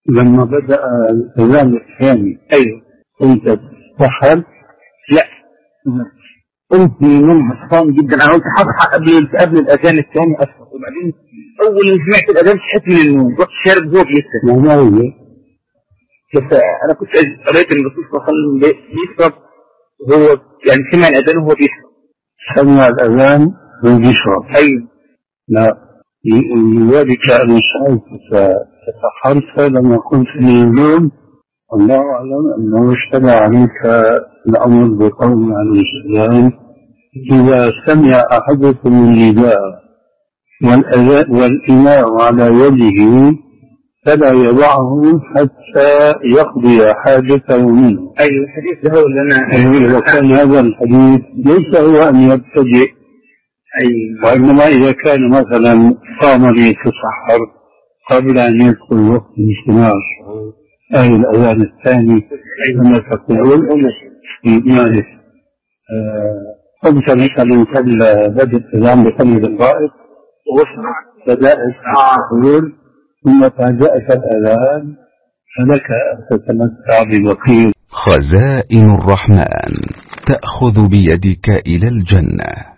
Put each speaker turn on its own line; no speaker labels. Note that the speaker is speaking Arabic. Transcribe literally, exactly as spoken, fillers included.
لما بدأ الأذان الثاني
أيوه
كنت تسحر؟
لا قمت من النوم عطشان جدا. أنا قلت هصحى قبل قبل الأذان الثاني أصلا، وبعدين أول ما سمعت الأذان صحيت من النوم، رحت شارب زوج لسه.
ما هو
بس أنا كنت قريت إن الرسول صلى الله عليه وسلم بيشرب وهو يعني سمع الأذان وهو بيشرب.
سمع الأذان وهو بيشرب؟
أيوه.
لا، لذلك أنا سألتك تسحرت لما كنت من النوم، الله أعلم أنه اشتبه عليك الأمر بقول عن الإسلام: إذا سمع أحدكم النداء والإناء على يده فلا يضعه حتى يقضي حاجته منه.
أي الحديث ده هو اللي أنا
إذا كان هذا الحديث ليس هو أن يبتدئ،
أي
وإنما إذا كان مثلا قام ليتسحر قبل أن يدخل وقت الاجتماع أي الأذان الثاني كما تقول مالك قمت مثلا قبل بدء الأذان بخمس دقائق بدأت السحور ثم فاجأك الأذان فلك أن تتمتع ببقية.
خزائن الرحمن تأخذ بيدك إلى الجنة.